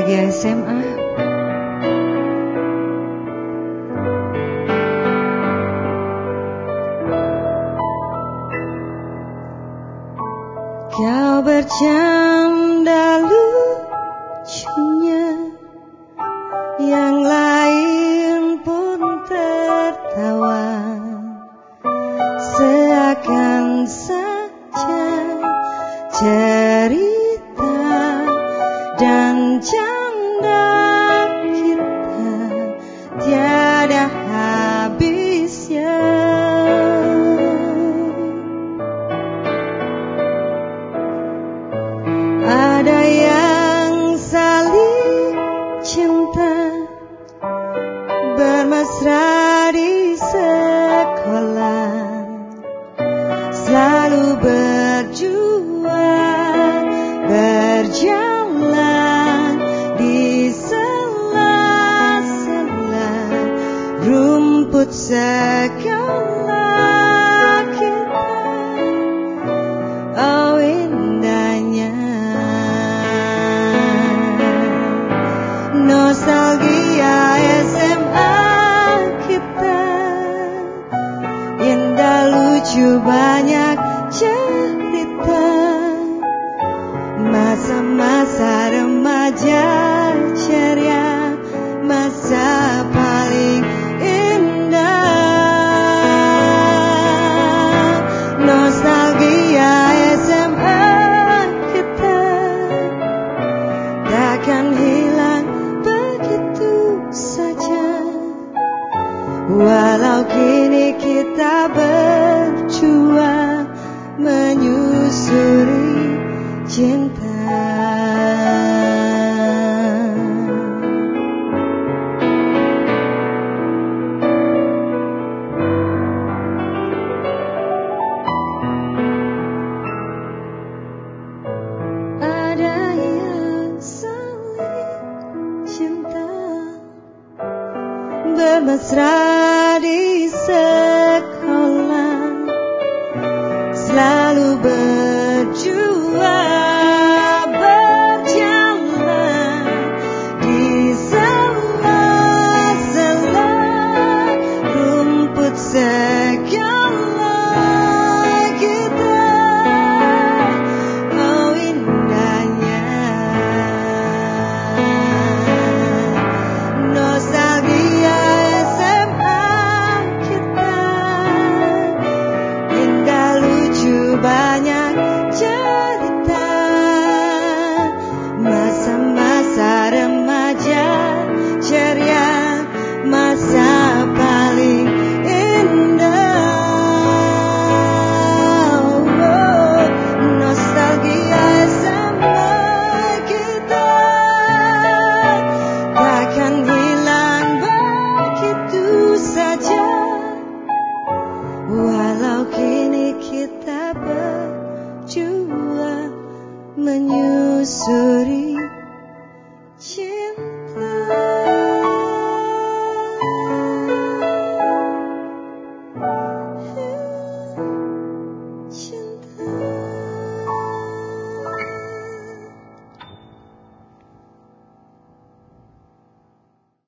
nostalgia SMA. Kau bercanda lucunya, yang lain pun tertawa, seakan saja cerita dan canda kita tiada habisnya. Ada yang saling cinta, bermesra di sekolah, selalu berjuang, berjalan di sela-sela rumput sekolah kita. Oh indahnya nostalgia SMA kita, indah lucu banyak cerita, masa-masa remaja ceria, masa paling indah. Nostalgia SMA kita takkan hilang begitu saja, walau kini kita berjuang menyusuri cinta. Ada yang saling cinta, bermesra di sekolah, selalu berjuang, berjalan di sela-sela rumput sekolah kita. Oh indahnya nostalgia SMA kita, indah lucu banyak cerita, masa-masa remaja ceria, masa paling indah. Oh, nostalgia SMA kita takkan hilang begitu saja, walau kini kita berjuang menyusuri cinta.